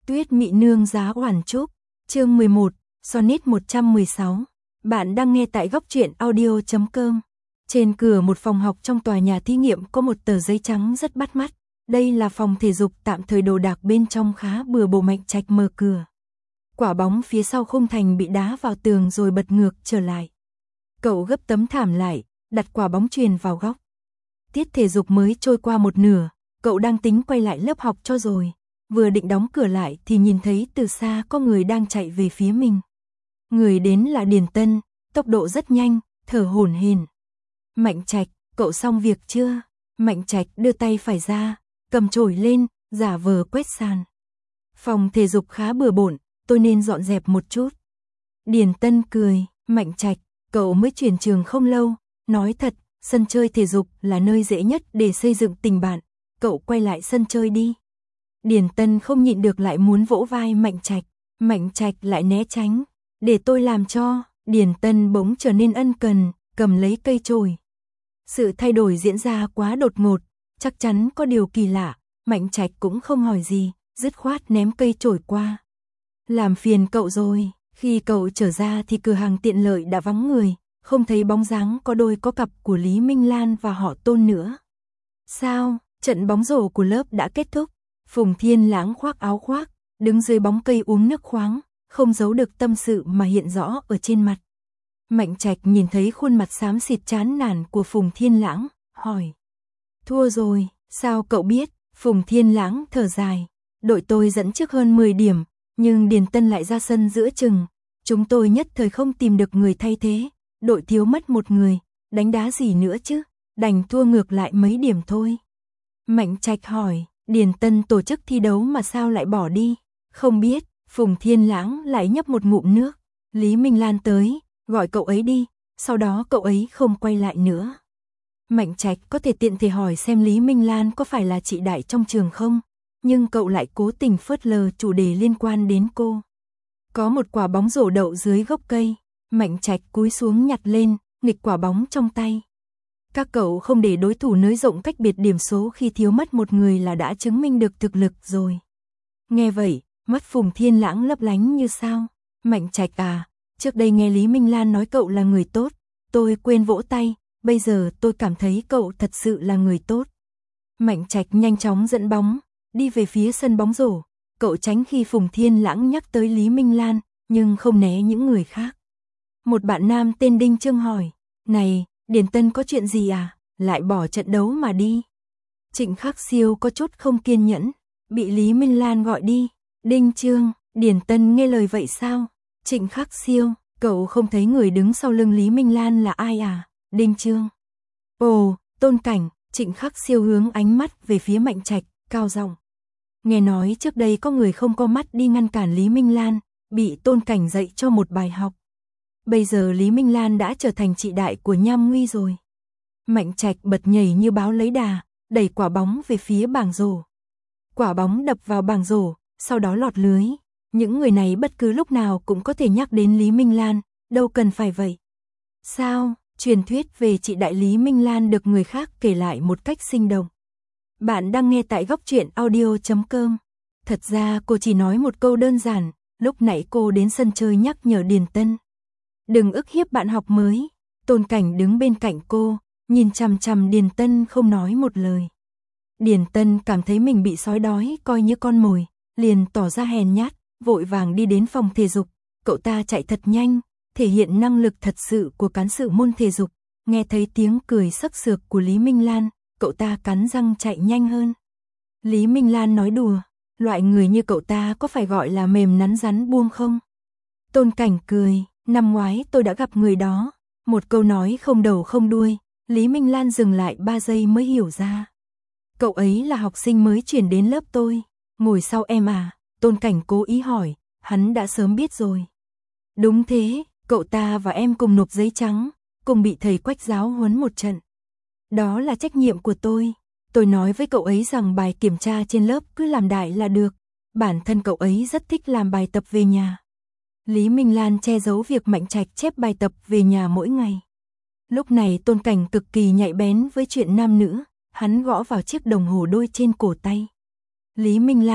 Tuyết Mị Nương Giá Oản Trúc, chương 11, Sonnet 116. Bạn đang nghe tại góc truyện audio.com. Trên cửa một phòng học trong tòa nhà thí nghiệm có một tờ giấy trắng rất bắt mắt. Đây là phòng thể dục tạm thời, đồ đạc bên trong khá bừa bộn. Mạnh Trạch mở cửa. Quả bóng phía sau khung thành bị đá vào tường rồi bật ngược trở lại. Cậu gấp tấm thảm lại, đặt quả bóng chuyền vào góc. Tiết thể dục mới trôi qua một nửa, cậu đang tính quay lại lớp học cho rồi. Vừa định đóng cửa lại thì nhìn thấy từ xa có người đang chạy về phía mình. Người đến là Điền Tân, tốc độ rất nhanh, thở hổn hển. Mạnh Trạch, cậu xong việc chưa? Mạnh Trạch đưa tay phải ra, cầm chổi lên, giả vờ quét sàn. Phòng thể dục khá bừa bộn, tôi nên dọn dẹp một chút. Điền Tân cười, Mạnh Trạch, cậu mới chuyển trường không lâu, nói thật, sân chơi thể dục là nơi dễ nhất để xây dựng tình bạn, cậu quay lại sân chơi đi. Điền Tân không nhịn được lại muốn vỗ vai Mạnh Trạch lại né tránh, để tôi làm cho. Điền Tân bỗng trở nên ân cần, cầm lấy cây chổi. Sự thay đổi diễn ra quá đột ngột, chắc chắn có điều kỳ lạ, Mạnh Trạch cũng không hỏi gì, dứt khoát ném cây chổi qua. Làm phiền cậu rồi. Khi cậu trở ra thì cửa hàng tiện lợi đã vắng người, không thấy bóng dáng có đôi có cặp của Lý Minh Lan và họ Tôn nữa. Sao, trận bóng rổ của lớp đã kết thúc? Phùng Thiên Lãng khoác áo khoác, đứng dưới bóng cây uống nước khoáng, không giấu được tâm sự mà hiện rõ ở trên mặt. Mạnh Trạch nhìn thấy khuôn mặt xám xịt chán nản của Phùng Thiên Lãng, hỏi. Thua rồi, sao cậu biết? Phùng Thiên Lãng thở dài. Đội tôi dẫn trước hơn 10 điểm, nhưng Điền Tân lại ra sân giữa chừng. Chúng tôi nhất thời không tìm được người thay thế, đội thiếu mất một người, đánh đá gì nữa chứ, đành thua ngược lại mấy điểm thôi. Mạnh Trạch hỏi, Điền Tân tổ chức thi đấu mà sao lại bỏ đi? Không biết. Phùng Thiên Lãng lại nhấp một ngụm nước. Lý Minh Lan tới, gọi cậu ấy đi, sau đó cậu ấy không quay lại nữa. Mạnh Trạch có thể tiện thể hỏi xem Lý Minh Lan có phải là chị đại trong trường không, nhưng cậu lại cố tình phớt lờ chủ đề liên quan đến cô. Có một quả bóng rổ đậu dưới gốc cây, Mạnh Trạch cúi xuống nhặt lên, nghịch quả bóng trong tay. Các cậu không để đối thủ nới rộng cách biệt điểm số khi thiếu mất một người là đã chứng minh được thực lực rồi. Nghe vậy, mắt Phùng Thiên Lãng lấp lánh như sao. Mạnh Trạch à, trước đây nghe Lý Minh Lan nói cậu là người tốt, tôi quên vỗ tay, bây giờ tôi cảm thấy cậu thật sự là người tốt. Mạnh Trạch nhanh chóng dẫn bóng, đi về phía sân bóng rổ, cậu tránh khi Phùng Thiên Lãng nhắc tới Lý Minh Lan, nhưng không né những người khác. Một bạn nam tên Đinh Trương hỏi, này, Điền Tân có chuyện gì à, lại bỏ trận đấu mà đi. Trịnh Khắc Siêu có chút không kiên nhẫn, bị Lý Minh Lan gọi đi. Đinh Trương, Điền Tân nghe lời vậy sao? Trịnh Khắc Siêu, cậu không thấy người đứng sau lưng Lý Minh Lan là ai à? Đinh Trương. Ồ, Tôn Cảnh. Trịnh Khắc Siêu hướng ánh mắt về phía Mạnh Trạch, cao giọng. Nghe nói trước đây có người không có mắt đi ngăn cản Lý Minh Lan, bị Tôn Cảnh dạy cho một bài học. Bây giờ Lý Minh Lan đã trở thành chị đại của Nham Nguy rồi. Mạnh Trạch bật nhảy như báo lấy đà, đẩy quả bóng về phía bảng rổ. Quả bóng đập vào bảng rổ, sau đó lọt lưới. Những người này bất cứ lúc nào cũng có thể nhắc đến Lý Minh Lan, đâu cần phải vậy. Sao, truyền thuyết về chị đại Lý Minh Lan được người khác kể lại một cách sinh động. Bạn đang nghe tại góc truyện audio.com. Thật ra cô chỉ nói một câu đơn giản, lúc nãy cô đến sân chơi nhắc nhở Điền Tân. Đừng ức hiếp bạn học mới. Tôn Cảnh đứng bên cạnh cô, nhìn chằm chằm Điền Tân không nói một lời. Điền Tân cảm thấy mình bị sói đói coi như con mồi, liền tỏ ra hèn nhát, vội vàng đi đến phòng thể dục. Cậu ta chạy thật nhanh, thể hiện năng lực thật sự của cán sự môn thể dục. Nghe thấy tiếng cười sắc sược của Lý Minh Lan, cậu ta cắn răng chạy nhanh hơn. Lý Minh Lan nói đùa, loại người như cậu ta có phải gọi là mềm nắn rắn buông không? Tôn Cảnh cười, năm ngoái tôi đã gặp người đó. Một câu nói không đầu không đuôi, Lý Minh Lan dừng lại 3 giây mới hiểu ra. Cậu ấy là học sinh mới chuyển đến lớp tôi, ngồi sau em à? Tôn Cảnh cố ý hỏi, hắn đã sớm biết rồi. Đúng thế, cậu ta và em cùng nộp giấy trắng, cùng bị thầy Quách giáo huấn một trận. Đó là trách nhiệm của tôi. Tôi nói với cậu ấy rằng bài kiểm tra trên lớp cứ làm đại là được. Bản thân cậu ấy rất thích làm bài tập về nhà. Lý Minh Lan che giấu việc Mạnh Trạch chép bài tập về nhà mỗi ngày. Lúc này Tôn Cảnh cực kỳ nhạy bén với chuyện nam nữ, hắn gõ vào chiếc đồng hồ đôi trên cổ tay. Lý Minh Lan,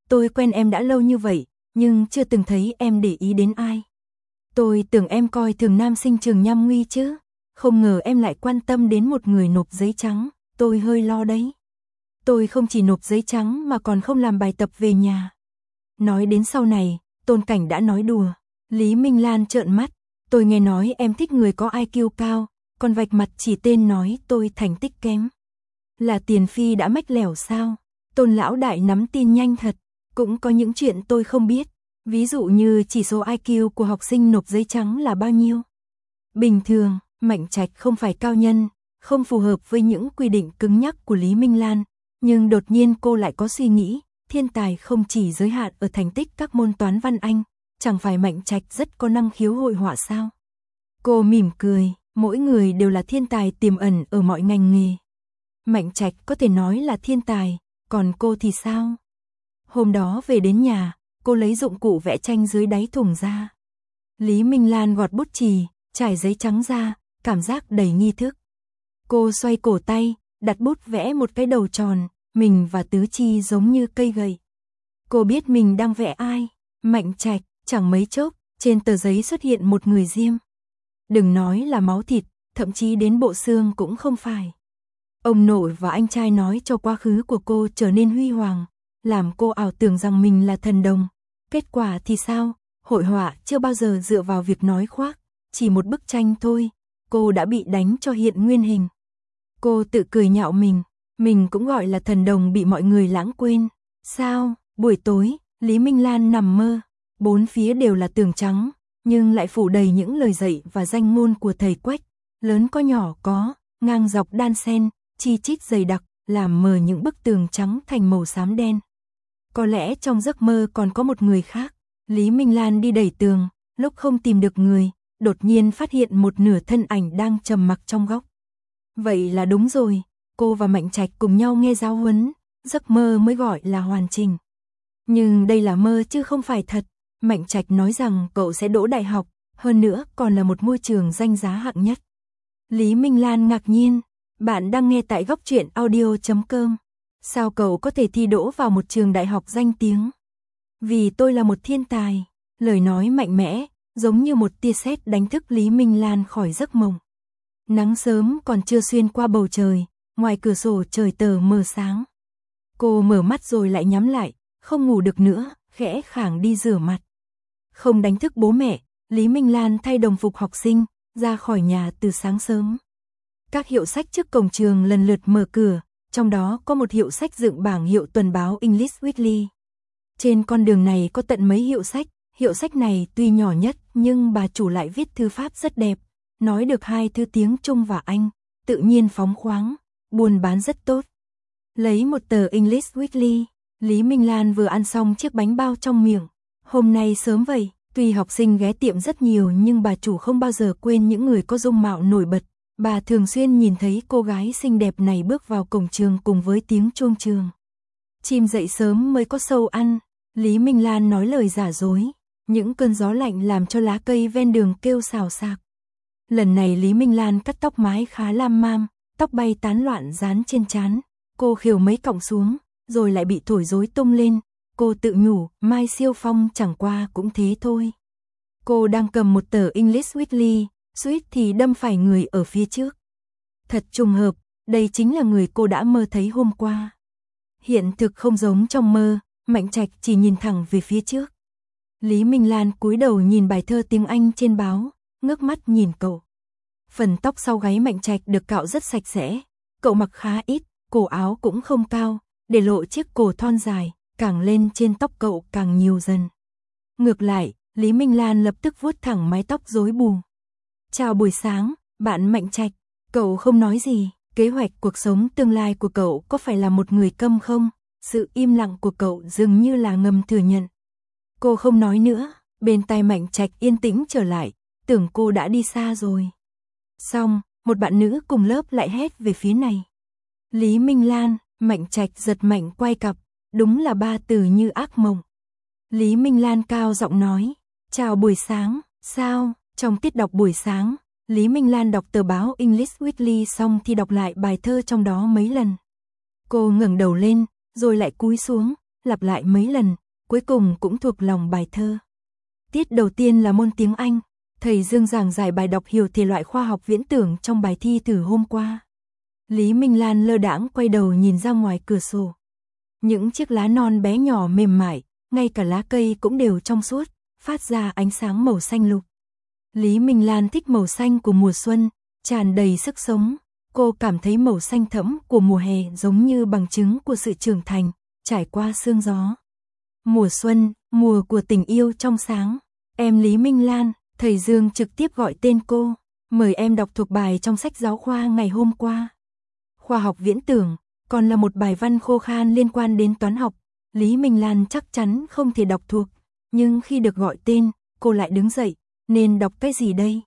tôi quen em đã lâu như vậy, nhưng chưa từng thấy em để ý đến ai. Tôi tưởng em coi thường nam sinh trường Nham Nguy chứ, không ngờ em lại quan tâm đến một người nộp giấy trắng, tôi hơi lo đấy. Tôi không chỉ nộp giấy trắng mà còn không làm bài tập về nhà. Nói đến sau này, Tôn Cảnh đã nói đùa. Lý Minh Lan trợn mắt, tôi nghe nói em thích người có IQ cao, còn vạch mặt chỉ tên nói tôi thành tích kém. Là Tiền Phi đã mách lẻo sao? Tôn lão đại nắm tin nhanh thật, cũng có những chuyện tôi không biết, ví dụ như chỉ số IQ của học sinh nộp giấy trắng là bao nhiêu. Bình thường, Mạnh Trạch không phải cao nhân, không phù hợp với những quy định cứng nhắc của Lý Minh Lan, nhưng đột nhiên cô lại có suy nghĩ, thiên tài không chỉ giới hạn ở thành tích các môn toán văn anh, chẳng phải Mạnh Trạch rất có năng khiếu hội họa sao? Cô mỉm cười, mỗi người đều là thiên tài tiềm ẩn ở mọi ngành nghề. Mạnh Trạch có thể nói là thiên tài, còn cô thì sao? Hôm đó về đến nhà, cô lấy dụng cụ vẽ tranh dưới đáy thùng ra. Lý Minh Lan gọt bút chì, trải giấy trắng ra, cảm giác đầy nghi thức. Cô xoay cổ tay, đặt bút vẽ một cái đầu tròn, mình và tứ chi giống như cây gậy. Cô biết mình đang vẽ ai? Mạnh Trạch, chẳng mấy chốc, trên tờ giấy xuất hiện một người diêm. Đừng nói là máu thịt, thậm chí đến bộ xương cũng không phải. Ông nội và anh trai nói cho quá khứ của cô trở nên huy hoàng, làm cô ảo tưởng rằng mình là thần đồng. Kết quả thì sao? Hội họa chưa bao giờ dựa vào việc nói khoác, chỉ một bức tranh thôi, cô đã bị đánh cho hiện nguyên hình. Cô tự cười nhạo mình cũng gọi là thần đồng bị mọi người lãng quên. Sao? Buổi tối, Lý Minh Lan nằm mơ, bốn phía đều là tường trắng, nhưng lại phủ đầy những lời dạy và danh ngôn của thầy Quách, lớn có nhỏ có, ngang dọc đan xen, chi chít dày đặc, làm mờ những bức tường trắng thành màu xám đen. Có lẽ trong giấc mơ còn có một người khác. Lý Minh Lan đi đẩy tường, lúc không tìm được người, đột nhiên phát hiện một nửa thân ảnh đang trầm mặc trong góc. Vậy là đúng rồi, cô và Mạnh Trạch cùng nhau nghe giáo huấn, giấc mơ mới gọi là hoàn chỉnh. Nhưng đây là mơ chứ không phải thật. Mạnh Trạch nói rằng cậu sẽ đỗ đại học, hơn nữa còn là một môi trường danh giá hạng nhất. Lý Minh Lan ngạc nhiên, bạn đang nghe tại Góc Truyện Audio.com. Sao cậu có thể thi đỗ vào một trường đại học danh tiếng? Vì tôi là một thiên tài. Lời nói mạnh mẽ, giống như một tia sét đánh thức Lý Minh Lan khỏi giấc mộng. Nắng sớm còn chưa xuyên qua bầu trời, ngoài cửa sổ trời tờ mờ sáng. Cô mở mắt rồi lại nhắm lại, không ngủ được nữa, khẽ khàng đi rửa mặt. Không đánh thức bố mẹ, Lý Minh Lan thay đồng phục học sinh, ra khỏi nhà từ sáng sớm. Các hiệu sách trước cổng trường lần lượt mở cửa, trong đó có một hiệu sách dựng bảng hiệu tuần báo English Weekly. Trên con đường này có tận mấy hiệu sách này tuy nhỏ nhất nhưng bà chủ lại viết thư pháp rất đẹp, nói được 2 thứ tiếng Trung và Anh, tự nhiên phóng khoáng, buôn bán rất tốt. Lấy một tờ English Weekly, Lý Minh Lan vừa ăn xong chiếc bánh bao trong miệng. Hôm nay sớm vậy, tuy học sinh ghé tiệm rất nhiều nhưng bà chủ không bao giờ quên những người có dung mạo nổi bật. Bà thường xuyên nhìn thấy cô gái xinh đẹp này bước vào cổng trường cùng với tiếng chuông trường. Chim dậy sớm mới có sâu ăn, Lý Minh Lan nói lời giả dối. Những cơn gió lạnh làm cho lá cây ven đường kêu xào xạc. Lần này Lý Minh Lan cắt tóc mái khá lam mam, tóc bay tán loạn dán trên trán. Cô khều mấy cọng xuống, rồi lại bị thổi rối tung lên. Cô tự nhủ, Mai Siêu Phong chẳng qua cũng thế thôi. Cô đang cầm một tờ English Weekly, suýt thì đâm phải người ở phía trước. Thật trùng hợp, đây chính là người cô đã mơ thấy hôm qua. Hiện thực không giống trong mơ, Mạnh Trạch chỉ nhìn thẳng về phía trước. Lý Minh Lan cúi đầu nhìn bài thơ tiếng Anh trên báo, ngước mắt nhìn cậu. Phần tóc sau gáy Mạnh Trạch được cạo rất sạch sẽ, cậu mặc khá ít, cổ áo cũng không cao, để lộ chiếc cổ thon dài, càng lên trên tóc cậu càng nhiều dần. Ngược lại, Lý Minh Lan lập tức vuốt thẳng mái tóc rối bù. Chào buổi sáng, bạn Mạnh Trạch. Cậu không nói gì, kế hoạch cuộc sống tương lai của cậu có phải là một người câm không? Sự im lặng của cậu dường như là ngầm thừa nhận. Cô không nói nữa, bên tai Mạnh Trạch yên tĩnh trở lại, tưởng cô đã đi xa rồi. Xong, một bạn nữ cùng lớp lại hét về phía này. Lý Minh Lan, Mạnh Trạch giật mạnh quay cặp, đúng là 3 từ như ác mộng. Lý Minh Lan cao giọng nói, chào buổi sáng, sao? Trong tiết đọc buổi sáng, Lý Minh Lan đọc tờ báo English Weekly xong thì đọc lại bài thơ trong đó mấy lần. Cô ngẩng đầu lên, rồi lại cúi xuống, lặp lại mấy lần, cuối cùng cũng thuộc lòng bài thơ. Tiết đầu tiên là môn tiếng Anh, thầy Dương giảng giải bài đọc hiểu thể loại khoa học viễn tưởng trong bài thi thử hôm qua. Lý Minh Lan lơ đãng quay đầu nhìn ra ngoài cửa sổ. Những chiếc lá non bé nhỏ mềm mại, ngay cả lá cây cũng đều trong suốt, phát ra ánh sáng màu xanh lục. Lý Minh Lan thích màu xanh của mùa xuân, tràn đầy sức sống. Cô cảm thấy màu xanh thẫm của mùa hè giống như bằng chứng của sự trưởng thành, trải qua sương gió. Mùa xuân, mùa của tình yêu trong sáng. Em Lý Minh Lan, thầy Dương trực tiếp gọi tên cô, mời em đọc thuộc bài trong sách giáo khoa ngày hôm qua. Khoa học viễn tưởng, còn là một bài văn khô khan liên quan đến toán học. Lý Minh Lan chắc chắn không thể đọc thuộc, nhưng khi được gọi tên, cô lại đứng dậy, nên đọc cái gì đây?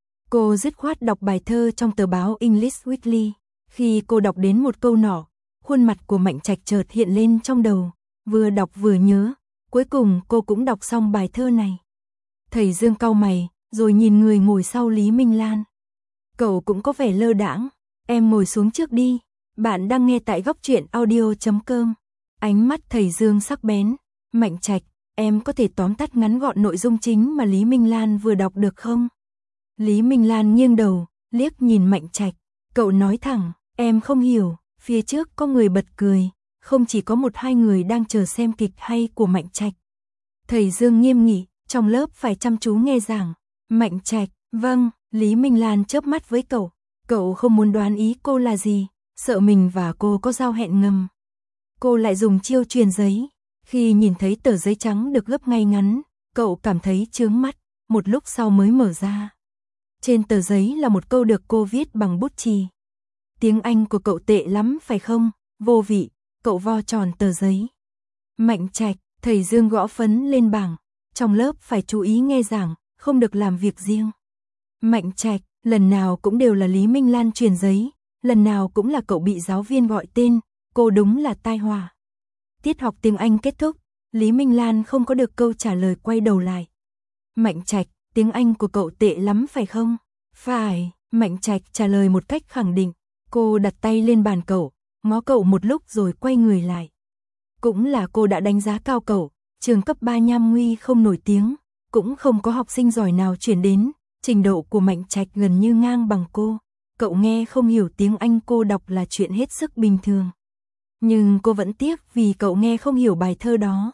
Cô dứt khoát đọc bài thơ trong tờ báo English Weekly. Khi cô đọc đến một câu nọ, khuôn mặt của Mạnh Trạch chợt hiện lên trong đầu, vừa đọc vừa nhớ, cuối cùng cô cũng đọc xong bài thơ này. Thầy Dương cau mày, rồi nhìn người ngồi sau Lý Minh Lan. Cậu cũng có vẻ lơ đãng, em ngồi xuống trước đi, bạn đang nghe tại góc truyện audio.com. Ánh mắt thầy Dương sắc bén, Mạnh Trạch, em có thể tóm tắt ngắn gọn nội dung chính mà Lý Minh Lan vừa đọc được không? Lý Minh Lan nghiêng đầu, liếc nhìn Mạnh Trạch, cậu nói thẳng, em không hiểu, phía trước có người bật cười, không chỉ có một hai người đang chờ xem kịch hay của Mạnh Trạch. Thầy Dương nghiêm nghị, trong lớp phải chăm chú nghe giảng. Mạnh Trạch, vâng, Lý Minh Lan chớp mắt với cậu không muốn đoán ý cô là gì, sợ mình và cô có giao hẹn ngầm. Cô lại dùng chiêu truyền giấy, khi nhìn thấy tờ giấy trắng được gấp ngay ngắn, cậu cảm thấy chướng mắt, một lúc sau mới mở ra. Trên tờ giấy là một câu được cô viết bằng bút chì. Tiếng Anh của cậu tệ lắm phải không? Vô vị, cậu vo tròn tờ giấy. Mạnh Trạch, thầy Dương gõ phấn lên bảng, trong lớp phải chú ý nghe giảng, không được làm việc riêng. Mạnh Trạch, lần nào cũng đều là Lý Minh Lan truyền giấy, lần nào cũng là cậu bị giáo viên gọi tên, cô đúng là tai họa. Tiết học tiếng Anh kết thúc, Lý Minh Lan không có được câu trả lời, quay đầu lại. Mạnh Trạch, tiếng Anh của cậu tệ lắm phải không? Phải, Mạnh Trạch trả lời một cách khẳng định. Cô đặt tay lên bàn cậu, ngó cậu một lúc rồi quay người lại. Cũng là cô đã đánh giá cao cậu, trường cấp 3 Nham Nguy không nổi tiếng, cũng không có học sinh giỏi nào chuyển đến, trình độ của Mạnh Trạch gần như ngang bằng cô. Cậu nghe không hiểu tiếng Anh cô đọc là chuyện hết sức bình thường. Nhưng cô vẫn tiếc vì cậu nghe không hiểu bài thơ đó.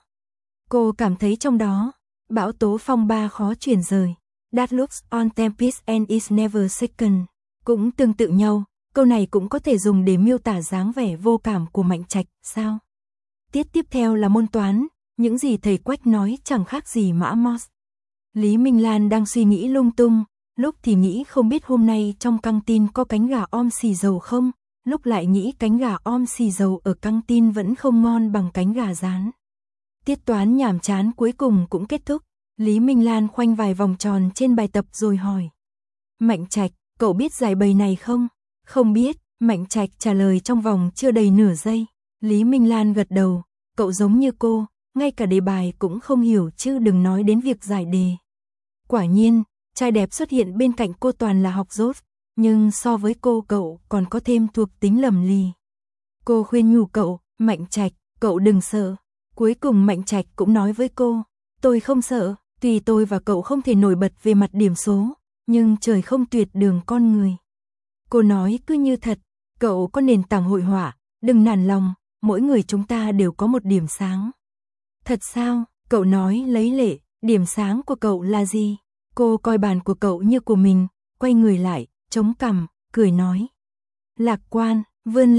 Cô cảm thấy trong đó, bão tố phong ba khó chuyển rời. That looks on tempest and is never second. Cũng tương tự nhau, câu này cũng có thể dùng để miêu tả dáng vẻ vô cảm của Mạnh Trạch, sao? Tiết tiếp theo là môn toán, những gì thầy Quách nói chẳng khác gì mã Morse. Lý Minh Lan đang suy nghĩ lung tung, lúc thì nghĩ không biết hôm nay trong căng tin có cánh gà om xì dầu không, lúc lại nghĩ cánh gà om xì dầu ở căng tin vẫn không ngon bằng cánh gà rán. Tiết toán nhàm chán cuối cùng cũng kết thúc, Lý Minh Lan khoanh vài vòng tròn trên bài tập rồi hỏi. Mạnh Trạch, cậu biết giải bày này không? Không biết, Mạnh Trạch trả lời trong vòng chưa đầy nửa giây. Lý Minh Lan gật đầu, cậu giống như cô, ngay cả đề bài cũng không hiểu chứ đừng nói đến việc giải đề. Quả nhiên, trai đẹp xuất hiện bên cạnh cô toàn là học dốt, nhưng so với cô cậu còn có thêm thuộc tính lầm lì. Cô khuyên nhủ cậu, Mạnh Trạch, cậu đừng sợ. Cuối cùng Mạnh Trạch cũng nói với cô, tôi không sợ, tuy tôi và cậu không thể nổi bật về mặt điểm số, nhưng trời không tuyệt đường con người. Cô nói cứ như thật, cậu có nền tảng hội họa, đừng nản lòng, mỗi người chúng ta đều có một điểm sáng. Thật sao? Cậu nói lấy lệ, điểm sáng của cậu là gì? Cô coi bàn của cậu như của mình, quay người lại, chống cằm, cười nói. Lạc quan, vươn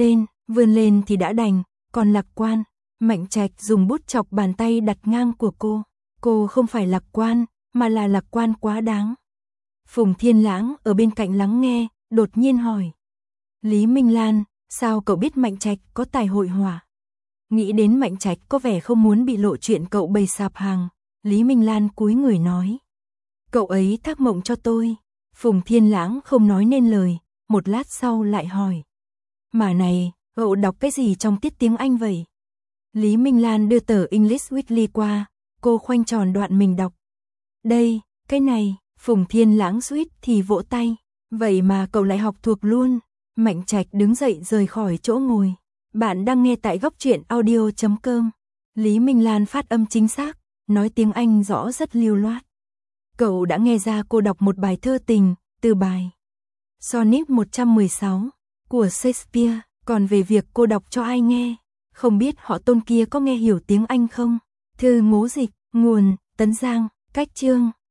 lên thì đã đành, còn lạc quan. Mạnh Trạch dùng bút chọc bàn tay đặt ngang của cô không phải lạc quan, mà là lạc quan quá đáng. Phùng Thiên Lãng ở bên cạnh lắng nghe, đột nhiên hỏi. Lý Minh Lan, sao cậu biết Mạnh Trạch có tài hội họa? Nghĩ đến Mạnh Trạch có vẻ không muốn bị lộ chuyện cậu bày sạp hàng, Lý Minh Lan cúi người nói. Cậu ấy thác mộng cho tôi. Phùng Thiên Lãng không nói nên lời, một lát sau lại hỏi. Mà này, cậu đọc cái gì trong tiết tiếng Anh vậy? Lý Minh Lan đưa tờ English Weekly qua, cô khoanh tròn đoạn mình đọc. Đây, cái này, Phùng Thiên Lãng suýt thì vỗ tay. Vậy mà cậu lại học thuộc luôn. Mạnh Trạch đứng dậy rời khỏi chỗ ngồi. Bạn đang nghe tại góc truyện audio.com. Lý Minh Lan phát âm chính xác, nói tiếng Anh rõ rất lưu loát. Cậu đã nghe ra cô đọc một bài thơ tình, từ bài Sonnet 116 của Shakespeare, còn về việc cô đọc cho ai nghe, không biết họ Tôn kia có nghe hiểu tiếng Anh không? Thư ngũ dịch, nguồn, Tấn Giang, cách chương